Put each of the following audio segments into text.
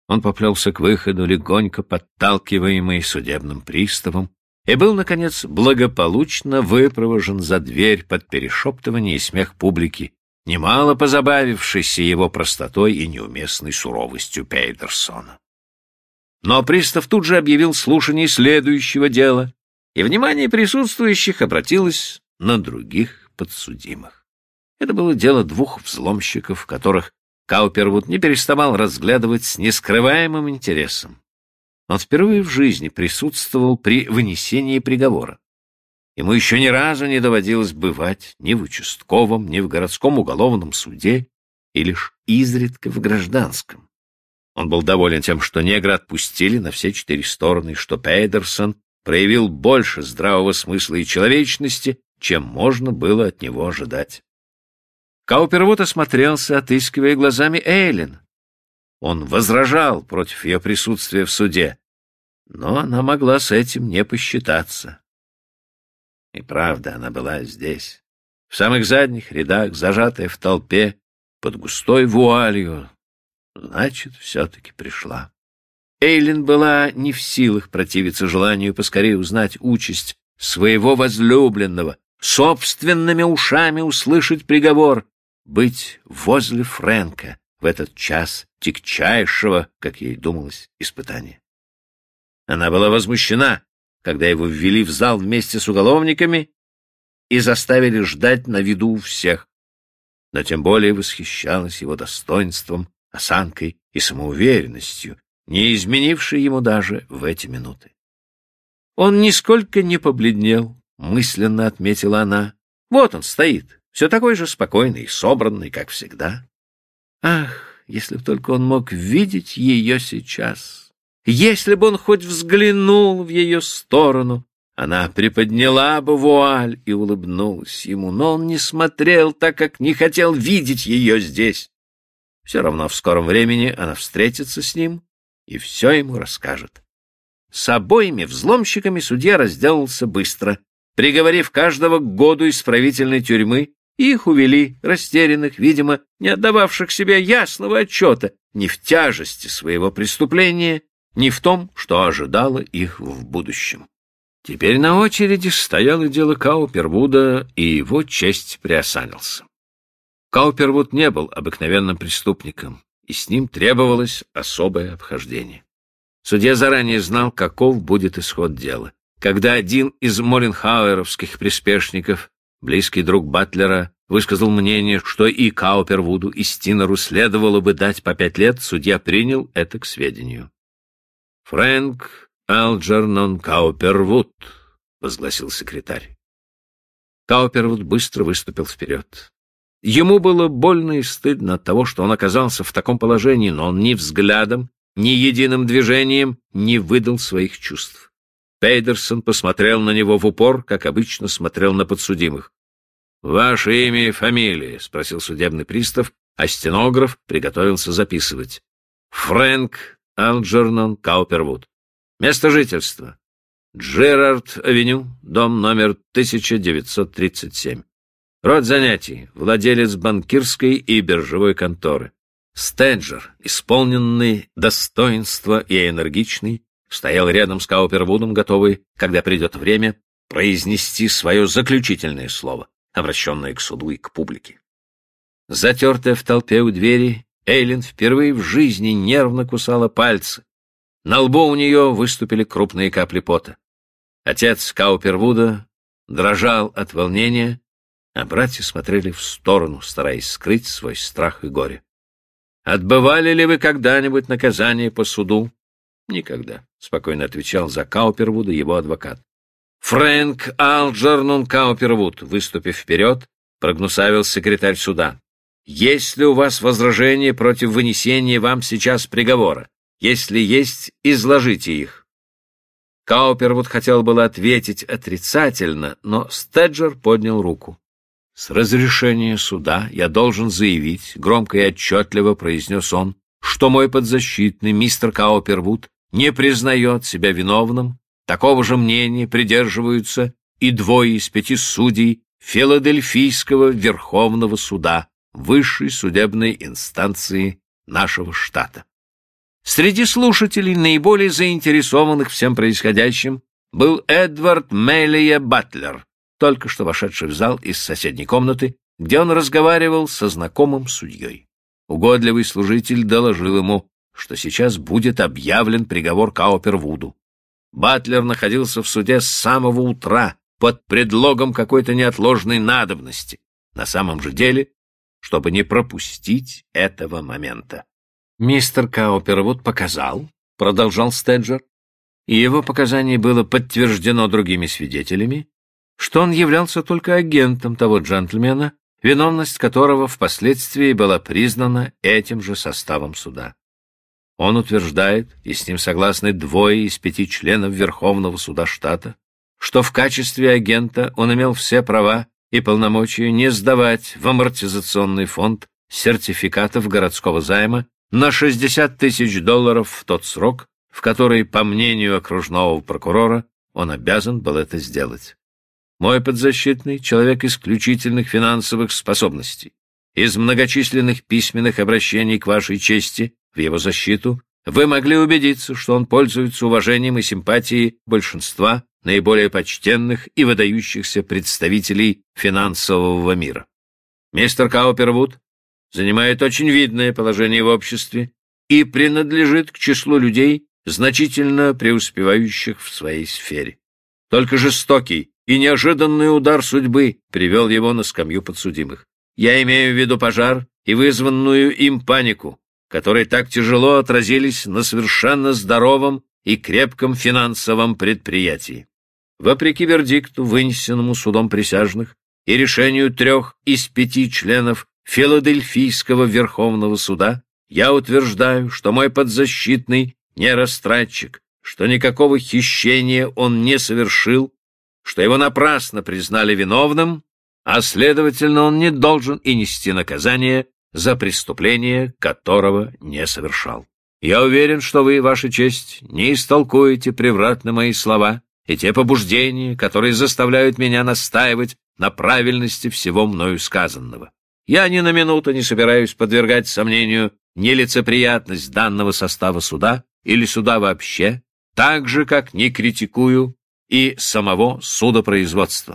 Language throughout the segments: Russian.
Он поплелся к выходу, легонько подталкиваемый судебным приставом, и был, наконец, благополучно выпровожен за дверь под перешептывание и смех публики, немало позабавившейся его простотой и неуместной суровостью Пейдерсона. Но пристав тут же объявил слушание следующего дела, и внимание присутствующих обратилось на других подсудимых. Это было дело двух взломщиков, которых Каупервуд не переставал разглядывать с нескрываемым интересом. Он впервые в жизни присутствовал при вынесении приговора. Ему еще ни разу не доводилось бывать ни в участковом, ни в городском уголовном суде, и лишь изредка в гражданском. Он был доволен тем, что негра отпустили на все 4 стороны, и что Пейдерсон проявил больше здравого смысла и человечности, чем можно было от него ожидать. Каупервуд осмотрелся, отыскивая глазами Эйлин. Он возражал против ее присутствия в суде, но она могла с этим не посчитаться. И правда, она была здесь, в самых задних рядах, зажатая в толпе, под густой вуалью. Значит, все-таки пришла. Эйлин была не в силах противиться желанию поскорее узнать участь своего возлюбленного, собственными ушами услышать приговор, быть возле Фрэнка в этот час тягчайшего, как ей думалось, испытания. Она была возмущена, когда его ввели в зал вместе с уголовниками и заставили ждать на виду у всех, но тем более восхищалась его достоинством, осанкой и самоуверенностью, не изменившей ему даже в эти минуты. Он нисколько не побледнел, мысленно отметила она. Вот он стоит, все такой же спокойный и собранный, как всегда. Ах, если б только он мог видеть ее сейчас! Если бы он хоть взглянул в ее сторону, она приподняла бы вуаль и улыбнулась ему, но он не смотрел, так как не хотел видеть ее здесь. Все равно в скором времени она встретится с ним и все ему расскажет. С обоими взломщиками судья разделался быстро, приговорив каждого к году исправительной тюрьмы, и их увели, растерянных, видимо, не отдававших себе ясного отчета ни в тяжести своего преступления, ни в том, что ожидало их в будущем. Теперь на очереди стояло дело Каупервуда, и его честь приосанился. Каупервуд не был обыкновенным преступником, и с ним требовалось особое обхождение. Судья заранее знал, каков будет исход дела. Когда один из моленхауэровских приспешников, близкий друг Батлера, высказал мнение, что и Каупервуду, и Стинеру следовало бы дать по 5 лет, судья принял это к сведению. «Фрэнк Алджернон Каупервуд», — возгласил секретарь. Каупервуд быстро выступил вперед. Ему было больно и стыдно от того, что он оказался в таком положении, но он ни взглядом, ни единым движением не выдал своих чувств. Пейдерсон посмотрел на него в упор, как обычно смотрел на подсудимых. «Ваше имя и фамилия?» — спросил судебный пристав, а стенограф приготовился записывать. «Фрэнк Алджернон Каупервуд. Место жительства: Джерард-авеню, дом номер 1937. Род занятий: владелец банкирской и биржевой конторы. Стеджер, исполненный достоинства и энергичный, стоял рядом с Каупервудом, готовый, когда придет время, произнести свое заключительное слово, обращенное к суду и к публике. Затертая в толпе у двери, Эйлин впервые в жизни нервно кусала пальцы. На лбу у нее выступили крупные капли пота. Отец Каупервуда дрожал от волнения, а братья смотрели в сторону, стараясь скрыть свой страх и горе. «Отбывали ли вы когда-нибудь наказание по суду?» «Никогда», — спокойно отвечал за Каупервуда его адвокат. «Фрэнк Алджернон Каупервуд», выступив вперед, прогнусавил секретарь суда. «Есть ли у вас возражения против вынесения вам сейчас приговора? Если есть, изложите их». Каупервуд хотел было ответить отрицательно, но Стеджер поднял руку. «С разрешения суда я должен заявить», — громко и отчетливо произнес он, «что мой подзащитный мистер Каупервуд не признает себя виновным. Такого же мнения придерживаются и 2 из 5 судей Филадельфийского Верховного суда, высшей судебной инстанции нашего штата». Среди слушателей, наиболее заинтересованных всем происходящим, был Эдвард Мелия Батлер, только что вошедший в зал из соседней комнаты, где он разговаривал со знакомым судьей. Угодливый служитель доложил ему, что сейчас будет объявлен приговор Каупервуду. Батлер находился в суде с самого утра под предлогом какой-то неотложной надобности, на самом же деле, чтобы не пропустить этого момента. «Мистер Каупервуд показал, — продолжал Стеджер, — и его показание было подтверждено другими свидетелями, что он являлся только агентом того джентльмена, виновность которого впоследствии была признана этим же составом суда. Он утверждает, и с ним согласны 2 из 5 членов Верховного суда штата, что в качестве агента он имел все права и полномочия не сдавать в амортизационный фонд сертификатов городского займа на $60 000 в тот срок, в который, по мнению окружного прокурора, он обязан был это сделать. Мой подзащитный — человек исключительных финансовых способностей. Из многочисленных письменных обращений к вашей чести в его защиту вы могли убедиться, что он пользуется уважением и симпатией большинства наиболее почтенных и выдающихся представителей финансового мира. Мистер Каупервуд занимает очень видное положение в обществе и принадлежит к числу людей, значительно преуспевающих в своей сфере. Только жестокий и неожиданный удар судьбы привел его на скамью подсудимых. Я имею в виду пожар и вызванную им панику, которые так тяжело отразились на совершенно здоровом и крепком финансовом предприятии. Вопреки вердикту, вынесенному судом присяжных, и решению 3 из 5 членов Филадельфийского Верховного суда, я утверждаю, что мой подзащитный не растратчик, что никакого хищения он не совершил, что его напрасно признали виновным, а, следовательно, он не должен и нести наказание за преступление, которого не совершал. Я уверен, что вы, ваша честь, не истолкуете превратно мои слова и те побуждения, которые заставляют меня настаивать на правильности всего мною сказанного. Я ни на минуту не собираюсь подвергать сомнению нелицеприятность данного состава суда или суда вообще, так же, как не критикую и самого судопроизводства.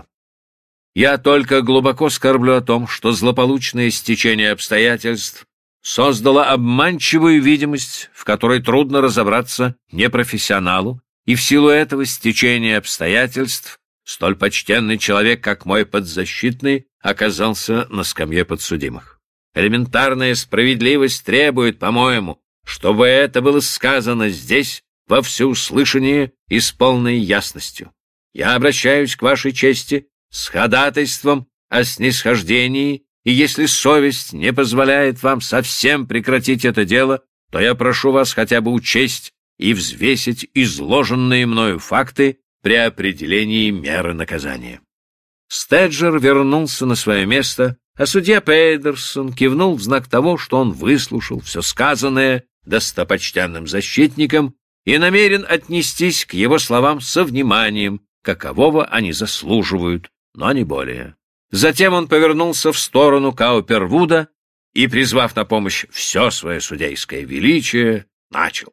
Я только глубоко скорблю о том, что злополучное стечение обстоятельств создало обманчивую видимость, в которой трудно разобраться непрофессионалу, и в силу этого стечения обстоятельств столь почтенный человек, как мой подзащитный, оказался на скамье подсудимых. Элементарная справедливость требует, по-моему, чтобы это было сказано здесь во всеуслышание и с полной ясностью. Я обращаюсь к вашей чести с ходатайством о снисхождении, и если совесть не позволяет вам совсем прекратить это дело, то я прошу вас хотя бы учесть и взвесить изложенные мною факты при определении меры наказания. Стеджер вернулся на свое место, а судья Пейдерсон кивнул в знак того, что он выслушал все сказанное достопочтенным защитником и намерен отнестись к его словам со вниманием, какового они заслуживают, но не более. Затем он повернулся в сторону Каупервуда и, призвав на помощь все свое судейское величие, начал.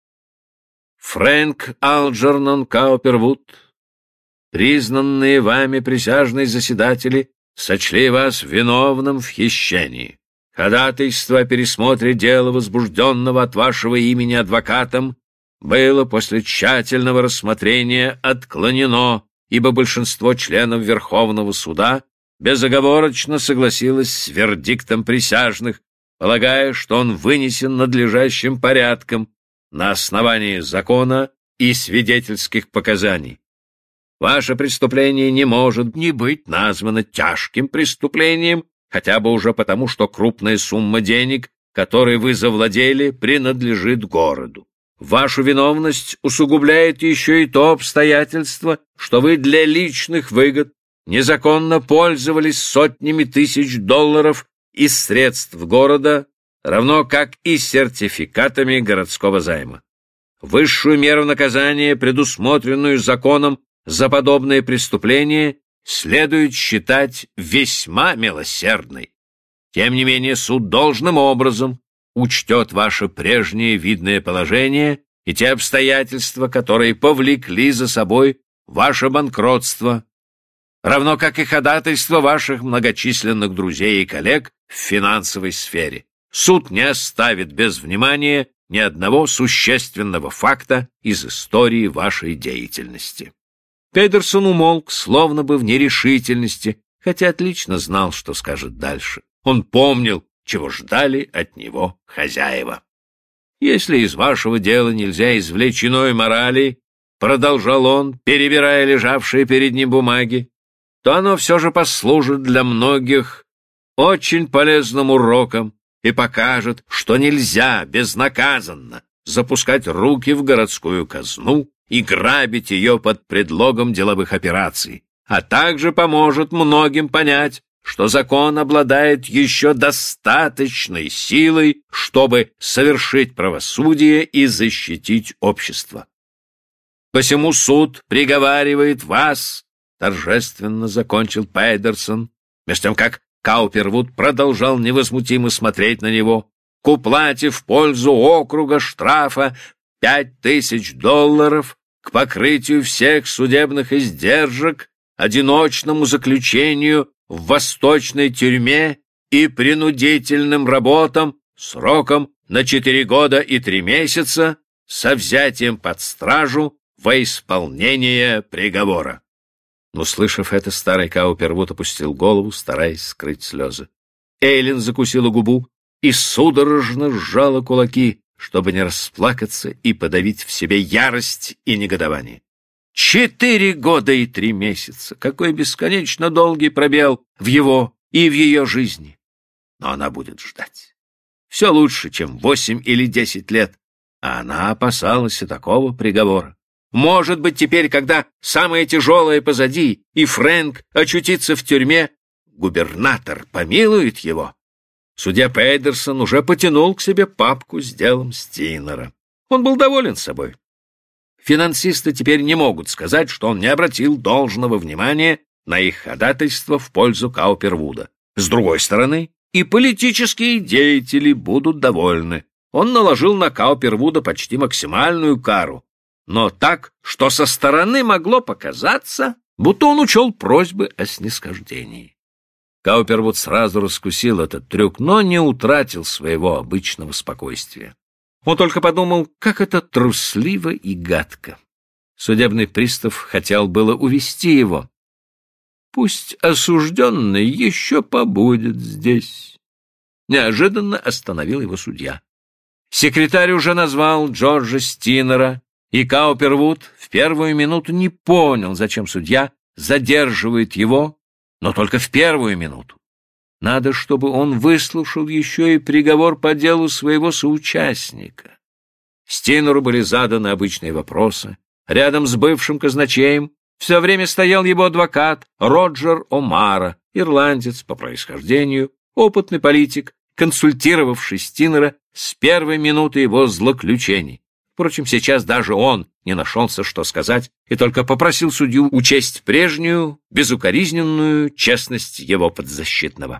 Фрэнк Алджернон Каупервуд, признанные вами присяжные заседатели сочли вас виновным в хищении. Ходатайство о пересмотре дела, возбужденного от вашего имени адвокатом, было после тщательного рассмотрения отклонено, ибо большинство членов Верховного суда безоговорочно согласилось с вердиктом присяжных, полагая, что он вынесен надлежащим порядком на основании закона и свидетельских показаний. Ваше преступление не может не быть названо тяжким преступлением, хотя бы уже потому, что крупная сумма денег, которой вы завладели, принадлежит городу. Вашу виновность усугубляет еще и то обстоятельство, что вы для личных выгод незаконно пользовались сотнями тысяч долларов из средств города, равно как и сертификатами городского займа. Высшую меру наказания, предусмотренную законом за подобное преступление, следует считать весьма милосердной. Тем не менее, суд должным образом учтет ваше прежнее видное положение и те обстоятельства, которые повлекли за собой ваше банкротство, равно как и ходатайство ваших многочисленных друзей и коллег в финансовой сфере. Суд не оставит без внимания ни одного существенного факта из истории вашей деятельности». Педерсон умолк, словно бы в нерешительности, хотя отлично знал, что скажет дальше. Он помнил, чего ждали от него хозяева. «Если из вашего дела нельзя извлечь иной морали, — продолжал он, перебирая лежавшие перед ним бумаги, — то оно все же послужит для многих очень полезным уроком и покажет, что нельзя безнаказанно запускать руки в городскую казну и грабить ее под предлогом деловых операций, а также поможет многим понять, что закон обладает еще достаточной силой, чтобы совершить правосудие и защитить общество. Посему суд приговаривает вас, — торжественно закончил Педерсон, между тем как Каупервуд продолжал невозмутимо смотреть на него, — к уплате в пользу округа штрафа $5000, к покрытию всех судебных издержек, одиночному заключению в восточной тюрьме и принудительным работам сроком на 4 года и 3 месяца со взятием под стражу во исполнение приговора. Услышав это, старый Каупервуд опустил голову, стараясь скрыть слезы. Эйлин закусила губу и судорожно сжала кулаки, чтобы не расплакаться и подавить в себе ярость и негодование. 4 года и 3 месяца! Какой бесконечно долгий пробел в его и в ее жизни! Но она будет ждать. Все лучше, чем 8 или 10 лет, а она опасалась и такого приговора. Может быть, теперь, когда самое тяжелое позади, и Фрэнк очутится в тюрьме, губернатор помилует его. Судья Педерсон уже потянул к себе папку с делом Стинера. Он был доволен собой. Финансисты теперь не могут сказать, что он не обратил должного внимания на их ходатайство в пользу Каупервуда. С другой стороны, и политические деятели будут довольны. Он наложил на Каупервуда почти максимальную кару, но так, что со стороны могло показаться, будто он учел просьбы о снисхождении. Каупервуд сразу раскусил этот трюк, но не утратил своего обычного спокойствия. Он только подумал, как это трусливо и гадко. Судебный пристав хотел было увести его. Пусть осужденный еще побудет здесь. Неожиданно остановил его судья. Секретарь уже назвал Джорджа Стинера, и Каупервуд в первую минуту не понял, зачем судья задерживает его, но только в первую минуту. Надо, чтобы он выслушал еще и приговор по делу своего соучастника. Стинеру были заданы обычные вопросы. Рядом с бывшим казначеем все время стоял его адвокат Роджер О'Мара, ирландец по происхождению, опытный политик, консультировавший Стинера с первой минуты его злоключений. Впрочем, сейчас даже он не нашелся, что сказать, и только попросил судью учесть прежнюю, безукоризненную честность его подзащитного.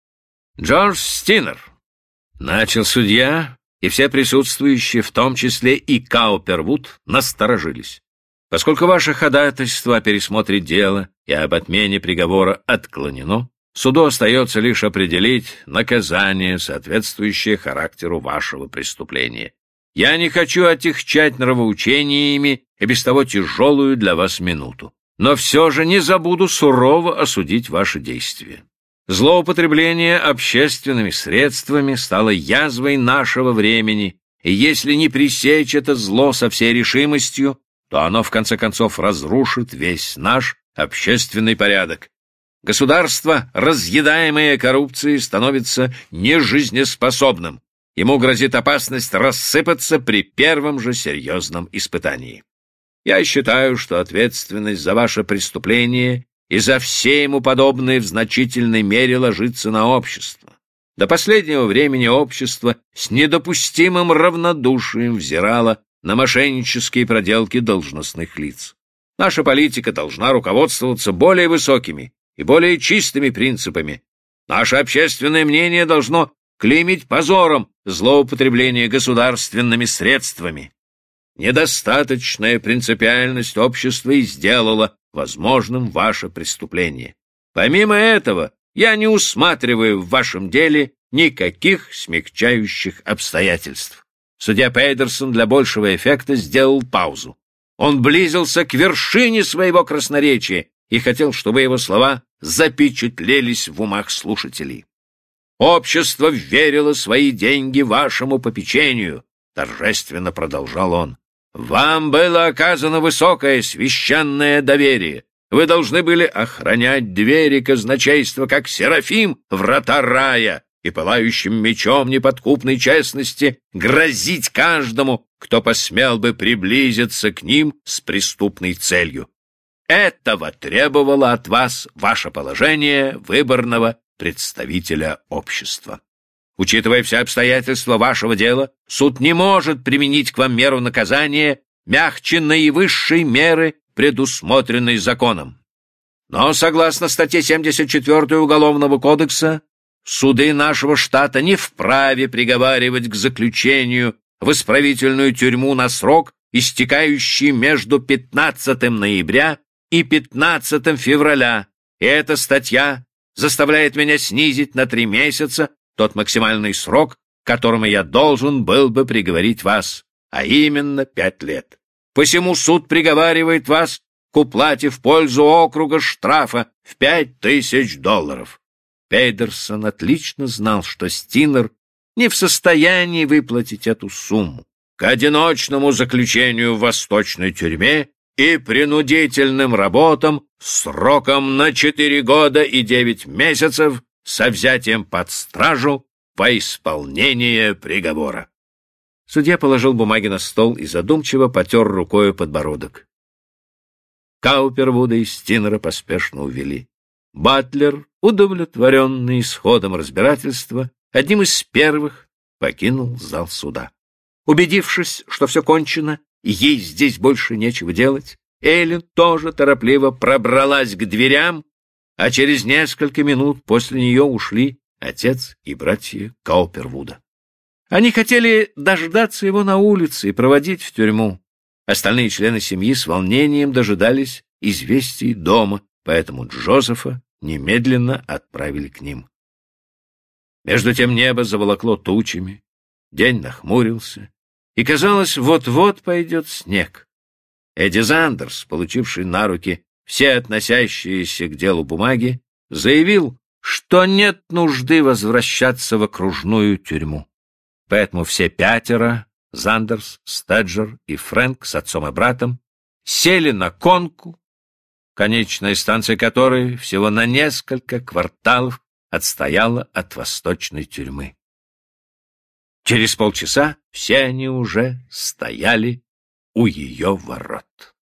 «Джордж Стинер», — начал судья, и все присутствующие, в том числе и Каупервуд, насторожились. «Поскольку ваше ходатайство о пересмотре дела и об отмене приговора отклонено, суду остается лишь определить наказание, соответствующее характеру вашего преступления. Я не хочу отягчать нравоучениями и без того тяжелую для вас минуту, но все же не забуду сурово осудить ваши действия. Злоупотребление общественными средствами стало язвой нашего времени, и если не пресечь это зло со всей решимостью, то оно в конце концов разрушит весь наш общественный порядок. Государство, разъедаемое коррупцией, становится нежизнеспособным. Ему грозит опасность рассыпаться при первом же серьезном испытании. Я считаю, что ответственность за ваше преступление и за все ему подобные в значительной мере ложится на общество. До последнего времени общество с недопустимым равнодушием взирало на мошеннические проделки должностных лиц. Наша политика должна руководствоваться более высокими и более чистыми принципами. Наше общественное мнение должно клеймить позором злоупотребление государственными средствами. Недостаточная принципиальность общества и сделала возможным ваше преступление. Помимо этого, я не усматриваю в вашем деле никаких смягчающих обстоятельств. Судья Пейдерсон для большего эффекта сделал паузу. Он близился к вершине своего красноречия и хотел, чтобы его слова запечатлелись в умах слушателей. «Общество верило свои деньги вашему попечению», — торжественно продолжал он. «Вам было оказано высокое священное доверие. Вы должны были охранять двери казначейства, как Серафим врата рая, и пылающим мечом неподкупной честности грозить каждому, кто посмел бы приблизиться к ним с преступной целью. Этого требовало от вас ваше положение выборного представителя общества. Учитывая все обстоятельства вашего дела, суд не может применить к вам меру наказания мягче наивысшей меры, предусмотренной законом. Но, согласно статье 74 Уголовного кодекса, суды нашего штата не вправе приговаривать к заключению в исправительную тюрьму на срок, истекающий между 15 ноября и 15 февраля, и эта статья заставляет меня снизить на 3 месяца тот максимальный срок, к которому я должен был бы приговорить вас, а именно 5 лет. Посему суд приговаривает вас к уплате в пользу округа штрафа в $5000. Пейдерсон отлично знал, что Стинер не в состоянии выплатить эту сумму. К одиночному заключению в восточной тюрьме и принудительным работам сроком на 4 года и 9 месяцев со взятием под стражу во исполнение приговора. Судья положил бумаги на стол и задумчиво потер рукою подбородок. Каупервуда и Стинера поспешно увели. Батлер, удовлетворенный исходом разбирательства, одним из первых покинул зал суда. Убедившись, что все кончено, и ей здесь больше нечего делать, Эллен тоже торопливо пробралась к дверям, а через несколько минут после нее ушли отец и братья Каупервуда. Они хотели дождаться его на улице и проводить в тюрьму. Остальные члены семьи с волнением дожидались известий дома, поэтому Джозефа немедленно отправили к ним. Между тем небо заволокло тучами, день нахмурился, и, казалось, вот-вот пойдет снег. Эдди Зандерс, получивший на руки все относящиеся к делу бумаги, заявил, что нет нужды возвращаться в окружную тюрьму. Поэтому все 5 — Зандерс, Стеджер и Фрэнк с отцом и братом — сели на конку, конечная станция которой всего на несколько кварталов отстояла от восточной тюрьмы. Через полчаса все они уже стояли у ее ворот.